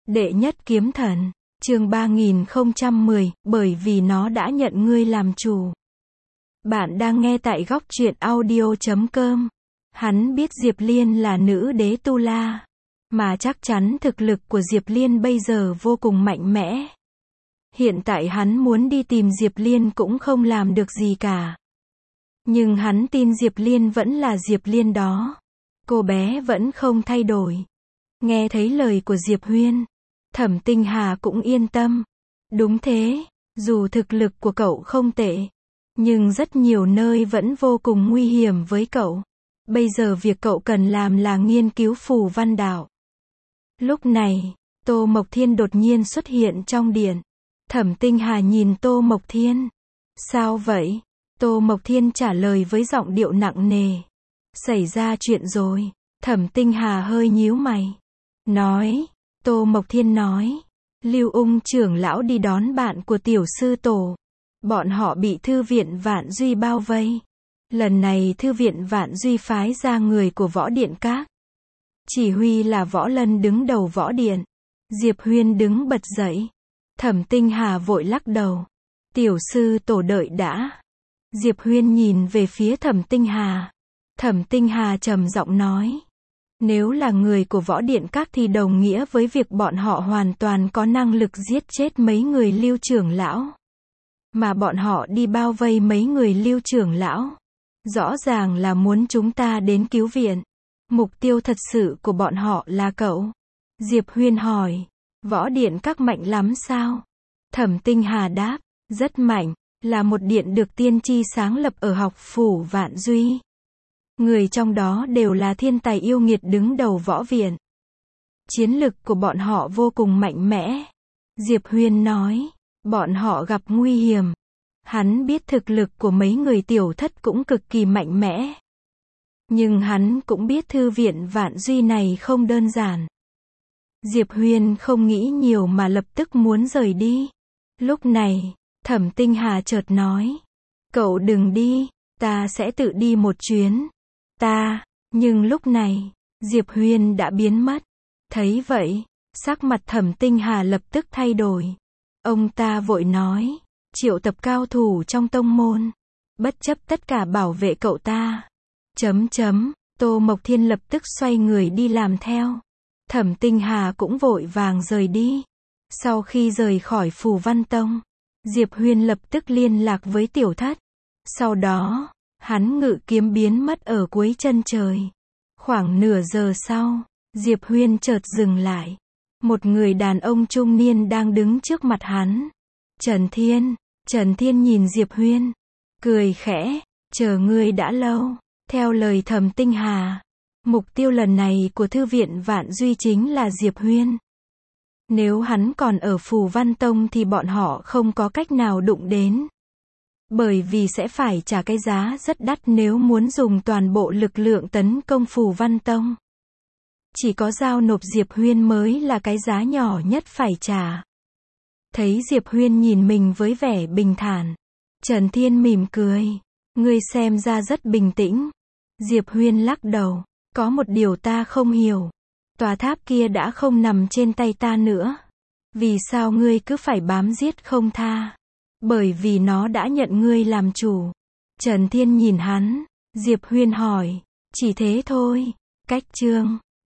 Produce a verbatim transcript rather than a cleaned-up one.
Đệ nhất kiếm thần, chương ba nghìn không trăm mười, bởi vì nó đã nhận ngươi làm chủ. Bạn đang nghe tại góc truyện audio chấm com. Hắn biết Diệp Liên là nữ đế Tu La, mà chắc chắn thực lực của Diệp Liên bây giờ vô cùng mạnh mẽ. Hiện tại hắn muốn đi tìm Diệp Liên cũng không làm được gì cả. Nhưng hắn tin Diệp Liên vẫn là Diệp Liên đó. Cô bé vẫn không thay đổi. Nghe thấy lời của Diệp Huyên, Thẩm Tinh Hà cũng yên tâm. Đúng thế, dù thực lực của cậu không tệ, nhưng rất nhiều nơi vẫn vô cùng nguy hiểm với cậu. Bây giờ việc cậu cần làm là nghiên cứu phù văn đạo. Lúc này, Tô Mộc Thiên đột nhiên xuất hiện trong điện. Thẩm Tinh Hà nhìn Tô Mộc Thiên. Sao vậy? Tô Mộc Thiên trả lời với giọng điệu nặng nề. Xảy ra chuyện rồi. Thẩm Tinh Hà hơi nhíu mày. Nói. Tô Mộc Thiên nói. Lưu Ung trưởng lão đi đón bạn của tiểu sư tổ. Bọn họ bị thư viện Vạn Duy bao vây. Lần này thư viện Vạn Duy phái ra người của võ điện các. Chỉ huy là Võ Lân đứng đầu võ điện. Diệp Huyên đứng bật dậy. Thẩm Tinh Hà vội lắc đầu. Tiểu sư tổ đợi đã. Diệp Huyên nhìn về phía Thẩm Tinh Hà. Thẩm Tinh Hà trầm giọng nói. Nếu là người của võ điện các thì đồng nghĩa với việc bọn họ hoàn toàn có năng lực giết chết mấy người Lưu trưởng lão. Mà bọn họ đi bao vây mấy người Lưu trưởng lão. Rõ ràng là muốn chúng ta đến cứu viện. Mục tiêu thật sự của bọn họ là cậu. Diệp Huyên hỏi. Võ điện các mạnh lắm sao? Thẩm Tinh Hà đáp. Rất mạnh. Là một điện được tiên tri sáng lập ở học phủ Vạn Duy. Người trong đó đều là thiên tài yêu nghiệt đứng đầu võ viện. Chiến lực của bọn họ vô cùng mạnh mẽ. Diệp Huyên nói. Bọn họ gặp nguy hiểm. Hắn biết thực lực của mấy người tiểu thất cũng cực kỳ mạnh mẽ. Nhưng hắn cũng biết thư viện Vạn Duy này không đơn giản. Diệp Huyên không nghĩ nhiều mà lập tức muốn rời đi. Lúc này, Thẩm Tinh Hà chợt nói. Cậu đừng đi, ta sẽ tự đi một chuyến. Ta, nhưng lúc này, Diệp Huyên đã biến mất. Thấy vậy, sắc mặt Thẩm Tinh Hà lập tức thay đổi. Ông ta vội nói. Triệu tập cao thủ trong tông môn. Bất chấp tất cả bảo vệ cậu ta. Chấm chấm, Tô Mộc Thiên lập tức xoay người đi làm theo. Thẩm Tinh Hà cũng vội vàng rời đi. Sau khi rời khỏi Phù Văn Tông, Diệp Huyên lập tức liên lạc với tiểu thất. Sau đó, hắn ngự kiếm biến mất ở cuối chân trời. Khoảng nửa giờ sau, Diệp Huyên chợt dừng lại. Một người đàn ông trung niên đang đứng trước mặt hắn. Trần Thiên. Trần Thiên nhìn Diệp Huyên. Cười khẽ. Chờ ngươi đã lâu. Theo lời Thẩm Tinh Hà, mục tiêu lần này của thư viện Vạn Duy chính là Diệp Huyên. Nếu hắn còn ở Phù Văn Tông thì bọn họ không có cách nào đụng đến. Bởi vì sẽ phải trả cái giá rất đắt nếu muốn dùng toàn bộ lực lượng tấn công Phù Văn Tông. Chỉ có giao nộp Diệp Huyên mới là cái giá nhỏ nhất phải trả. Thấy Diệp Huyên nhìn mình với vẻ bình thản, Trần Thiên mỉm cười. Ngươi xem ra rất bình tĩnh. Diệp Huyên lắc đầu. Có một điều ta không hiểu. Tòa tháp kia đã không nằm trên tay ta nữa. Vì sao ngươi cứ phải bám giết không tha? Bởi vì nó đã nhận ngươi làm chủ. Trần Thiên nhìn hắn. Diệp Huyên hỏi. Chỉ thế thôi. Cách chương.